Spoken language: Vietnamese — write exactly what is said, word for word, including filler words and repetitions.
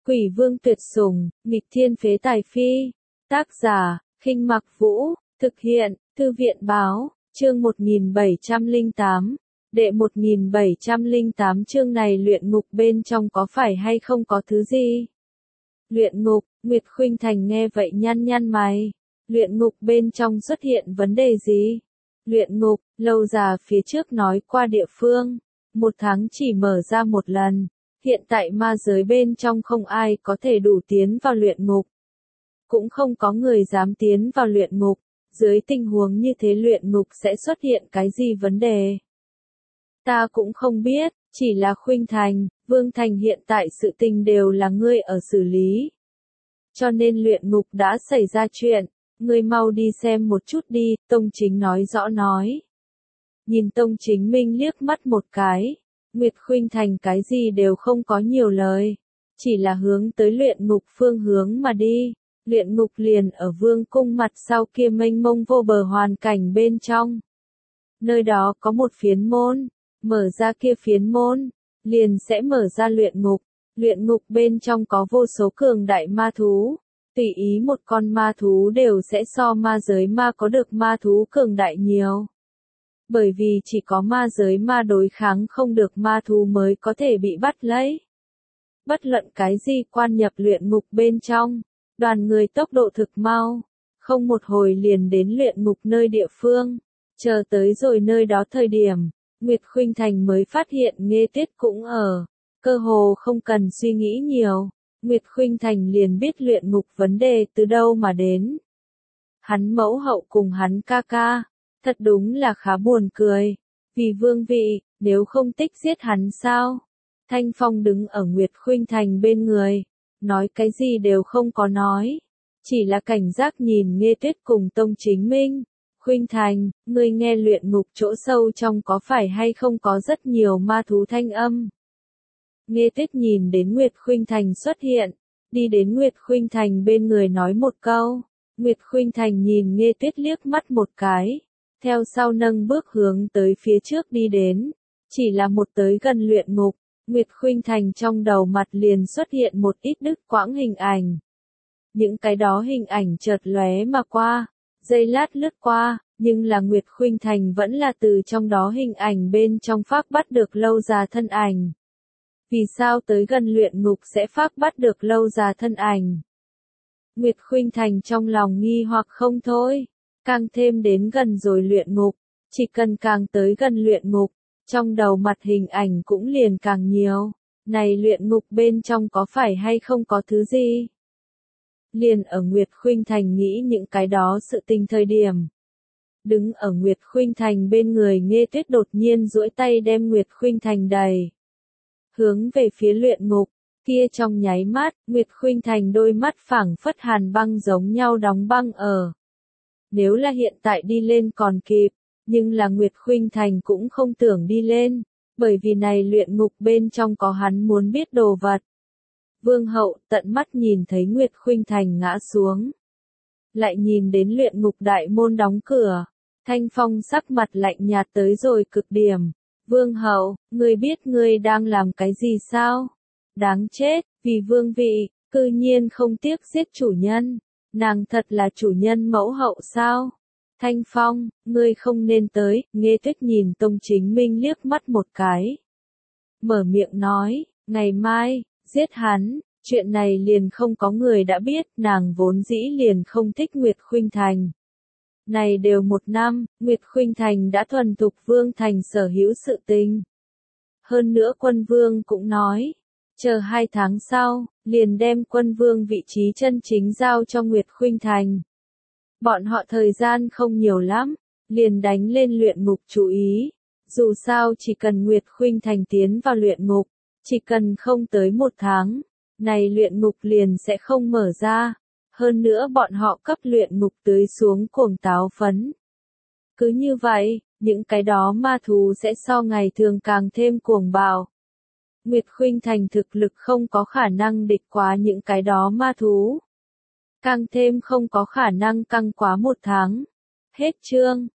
Quỷ vương tuyệt sủng, nghịch thiên phế tài phi. Tác giả, Khinh Mặc Vũ, thực hiện, Thư viện báo, chương một nghìn bảy trăm lẻ tám, đệ một nghìn bảy trăm lẻ tám chương này luyện ngục bên trong có phải hay không có thứ gì? Luyện ngục, Nguyệt Khuynh Thành nghe vậy nhăn nhăn mày. Luyện ngục bên trong xuất hiện vấn đề gì? Luyện ngục, lâu già phía trước nói qua địa phương, một tháng chỉ mở ra một lần. Hiện tại ma giới bên trong không ai có thể đủ tiến vào luyện ngục. Cũng không có người dám tiến vào luyện ngục. Dưới tình huống như thế luyện ngục sẽ xuất hiện cái gì vấn đề? Ta cũng không biết, chỉ là Khuynh Thành, Vương Thành hiện tại sự tình đều là ngươi ở xử lý. Cho nên luyện ngục đã xảy ra chuyện, ngươi mau đi xem một chút đi, Tông Chính nói rõ nói. Nhìn Tông Chính Minh liếc mắt một cái. Nguyệt Khuynh Thành cái gì đều không có nhiều lời, chỉ là hướng tới luyện ngục phương hướng mà đi. Luyện ngục liền ở vương cung mặt sau kia mênh mông vô bờ hoàn cảnh bên trong. Nơi đó có một phiến môn, mở ra kia phiến môn, liền sẽ mở ra luyện ngục. Luyện ngục bên trong có vô số cường đại ma thú, tùy ý một con ma thú đều sẽ so ma giới ma có được ma thú cường đại nhiều. Bởi vì chỉ có ma giới ma đối kháng không được ma thú mới có thể bị bắt lấy. Bất luận cái gì quan nhập luyện ngục bên trong, đoàn người tốc độ thực mau, không một hồi liền đến luyện ngục nơi địa phương, chờ tới rồi nơi đó thời điểm, Nguyệt Khuynh Thành mới phát hiện Nghê Tuyết cũng ở, cơ hồ không cần suy nghĩ nhiều, Nguyệt Khuynh Thành liền biết luyện ngục vấn đề từ đâu mà đến. Hắn mẫu hậu cùng hắn ca ca. Thật đúng là khá buồn cười, vì vương vị, nếu không tích giết hắn sao? Thanh Phong đứng ở Nguyệt Khuynh Thành bên người, nói cái gì đều không có nói, chỉ là cảnh giác nhìn Nghê Tuyết cùng Tông Chính Minh. Khuynh Thành, ngươi nghe luyện ngục chỗ sâu trong có phải hay không có rất nhiều ma thú thanh âm? Nghê Tuyết nhìn đến Nguyệt Khuynh Thành xuất hiện, đi đến Nguyệt Khuynh Thành bên người nói một câu. Nguyệt Khuynh Thành nhìn Nghê Tuyết liếc mắt một cái. Theo sau nâng bước hướng tới phía trước đi đến, chỉ là một tới gần luyện ngục, Nguyệt Khuynh Thành trong đầu mặt liền xuất hiện một ít đứt quãng hình ảnh. Những cái đó hình ảnh chợt lóe mà qua, giây lát lướt qua, nhưng là Nguyệt Khuynh Thành vẫn là từ trong đó hình ảnh bên trong phác bắt được lâu già thân ảnh. Vì sao tới gần luyện ngục sẽ phác bắt được lâu già thân ảnh? Nguyệt Khuynh Thành trong lòng nghi hoặc không thôi. Càng thêm đến gần rồi luyện ngục, chỉ cần càng tới gần luyện ngục, trong đầu mặt hình ảnh cũng liền càng nhiều. Này luyện ngục bên trong có phải hay không có thứ gì? Liền ở Nguyệt Khuynh Thành nghĩ những cái đó sự tình thời điểm. Đứng ở Nguyệt Khuynh Thành bên người Nghê Tuyết đột nhiên duỗi tay đem Nguyệt Khuynh Thành đẩy. Hướng về phía luyện ngục, kia trong nháy mắt, Nguyệt Khuynh Thành đôi mắt phảng phất hàn băng giống nhau đóng băng ở. Nếu là hiện tại đi lên còn kịp, nhưng là Nguyệt Khuynh Thành cũng không tưởng đi lên, bởi vì này luyện ngục bên trong có hắn muốn biết đồ vật. Vương hậu tận mắt nhìn thấy Nguyệt Khuynh Thành ngã xuống. Lại nhìn đến luyện ngục đại môn đóng cửa, Thanh Phong sắc mặt lạnh nhạt tới rồi cực điểm. Vương hậu, ngươi biết ngươi đang làm cái gì sao? Đáng chết, vì vương vị, cư nhiên không tiếc giết chủ nhân. Nàng thật là chủ nhân mẫu hậu sao? Thanh Phong, ngươi không nên tới. Nghê Tuyết nhìn Tông Chính Minh liếc mắt một cái. Mở miệng nói, ngày mai, giết hắn, chuyện này liền không có người đã biết, nàng vốn dĩ liền không thích Nguyệt Khuynh Thành. Này đều một năm, Nguyệt Khuynh Thành đã thuần thục Vương Thành sở hữu sự tình. Hơn nữa quân vương cũng nói. Chờ hai tháng sau, liền đem quân vương vị trí chân chính giao cho Nguyệt Khuynh Thành. Bọn họ thời gian không nhiều lắm, liền đánh lên luyện ngục chú ý. Dù sao chỉ cần Nguyệt Khuynh Thành tiến vào luyện ngục, chỉ cần không tới một tháng, này luyện ngục liền sẽ không mở ra. Hơn nữa bọn họ cấp luyện ngục tưới xuống cuồng táo phấn. Cứ như vậy, những cái đó ma thú sẽ so ngày thường càng thêm cuồng bạo. Nguyệt Khuynh Thành thực lực không có khả năng địch quá những cái đó ma thú. Càng thêm không có khả năng căng quá một tháng. Hết chương.